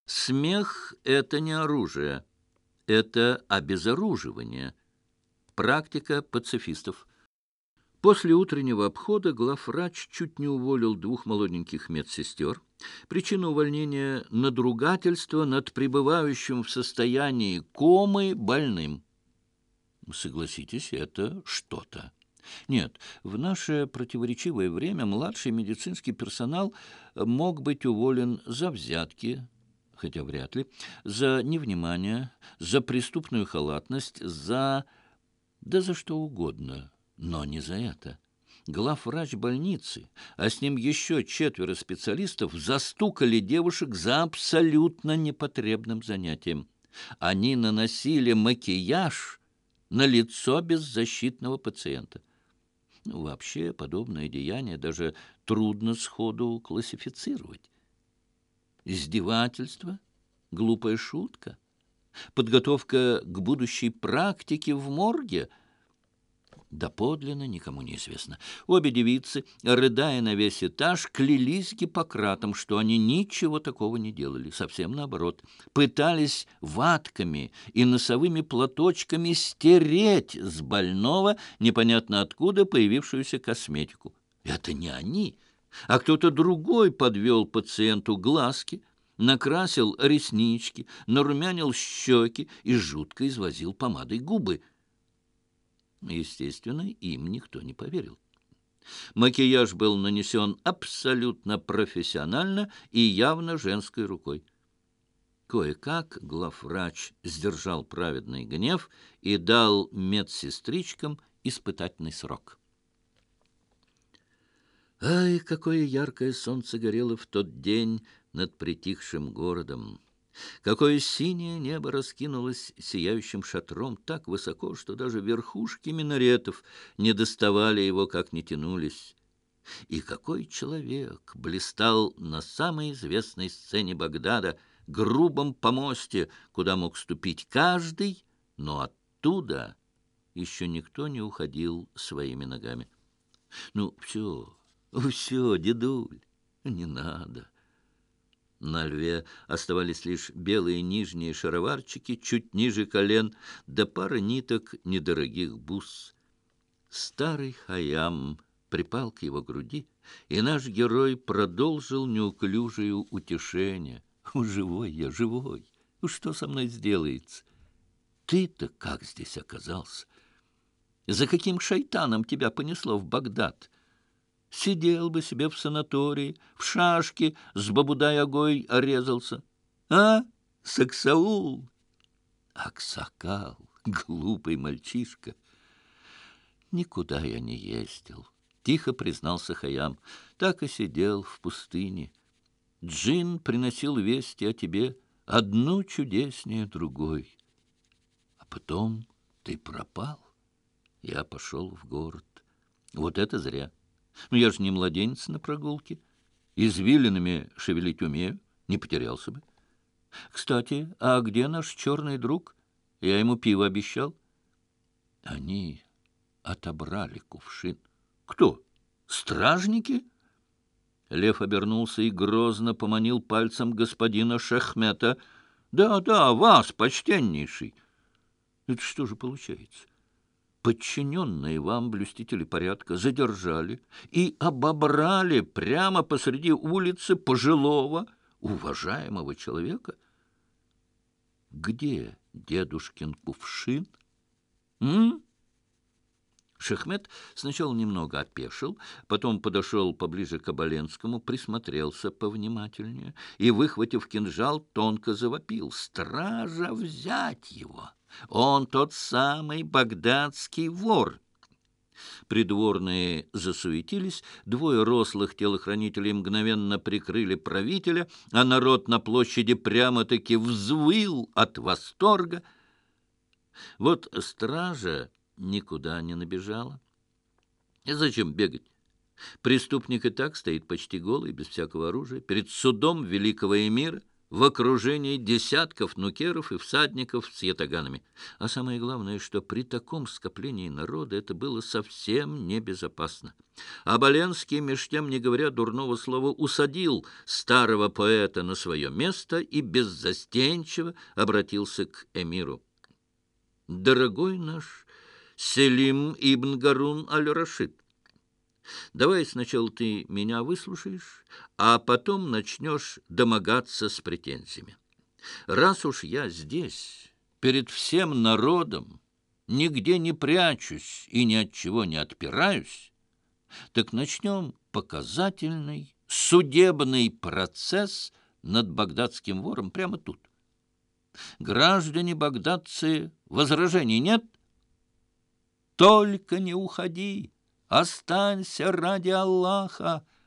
Смех — это не оружие, это обезоруживание. Практика пацифистов. После утреннего обхода главврач чуть не уволил двух молоденьких медсестер. Причина увольнения — надругательство над пребывающим в состоянии комы больным. Согласитесь, это что-то. Нет, в наше противоречивое время младший медицинский персонал мог быть уволен за взятки, хотя вряд ли, за невнимание, за преступную халатность, да за что угодно, но не за это. Главврач больницы, а с ним еще 4 специалистов, застукали девушек за абсолютно непотребным занятием. Они наносили макияж на лицо беззащитного пациента. Вообще, подобное деяние даже трудно сходу классифицировать. Издевательство? Глупая шутка? Подготовка к будущей практике в морге? Доподлинно никому не известно. Обе девицы, рыдая на весь этаж, клялись Гиппократом, что они ничего такого не делали. Совсем наоборот. Пытались ватками и носовыми платочками стереть с больного непонятно откуда появившуюся косметику. Это не они, а кто-то другой подвел пациенту глазки, накрасил реснички, нарумянил щеки и жутко извозил помадой губы. Естественно, им никто не поверил. Макияж был нанесен абсолютно профессионально и явно женской рукой. Кое-как главврач сдержал праведный гнев и дал медсестричкам испытательный срок. Ай, какое яркое солнце горело в тот день над притихшим городом! Какое синее небо раскинулось сияющим шатром так высоко, что даже верхушки минаретов не доставали его, как не тянулись. И какой человек блистал на самой известной сцене Багдада, грубом помосте, куда мог ступить каждый, но оттуда еще никто не уходил своими ногами. Ну, все, дедуль, не надо. На льве оставались лишь белые нижние шароварчики, чуть ниже колен, да пара ниток недорогих бус. Старый Хайам припал к его груди, и наш герой продолжил неуклюжее утешение. «Живой я, живой! Что со мной сделается? Ты-то как здесь оказался? За каким шайтаном тебя понесло в Багдад? Сидел бы себе в санатории, в шашки с Бабудай-агой резался. А, Саксаул? Аксакал, глупый мальчишка. Никуда я не ездил, тихо признался Хайам. Так и сидел в пустыне. Джин приносил вести о тебе, одну чудеснее другой. А потом ты пропал. Я пошел в город. Вот это зря. Но я же не младенец на прогулке. Извилинами шевелить умею, не потерялся бы. Кстати, а где наш черный друг? Я ему пиво обещал. Они отобрали кувшин. Кто? Стражники? Лев обернулся и грозно поманил пальцем господина Шахмета. Да, вас, почтеннейший. Это что же получается? Подчиненные вам блюстители порядка задержали и обобрали прямо посреди улицы пожилого, уважаемого человека? Где дедушкин кувшин? Шахмет сначала немного опешил, потом подошел поближе к Оболенскому, присмотрелся повнимательнее и, выхватив кинжал, тонко завопил: «Стража, взять его! Он тот самый багдадский вор!» Придворные засуетились, 2 рослых телохранителей мгновенно прикрыли правителя, а народ на площади прямо-таки взвыл от восторга. Вот стража никуда не набежала. И зачем бегать? Преступник и так стоит почти голый, без всякого оружия, перед судом великого эмира. в окружении десятков нукеров и всадников с ятаганами. А самое главное, что при таком скоплении народа это было совсем небезопасно. Оболенский, меж тем, не говоря дурного слова, усадил старого поэта на свое место и беззастенчиво обратился к эмиру. «Дорогой наш Селим ибн Гарун аль-Рашид, давай сначала ты меня выслушаешь, а потом начнешь домогаться с претензиями. Раз уж я здесь, перед всем народом, нигде не прячусь и ни от чего не отпираюсь, так начнем показательный судебный процесс над багдадским вором прямо тут. Граждане багдадцы, возражений нет? Только не уходи, останься ради Аллаха.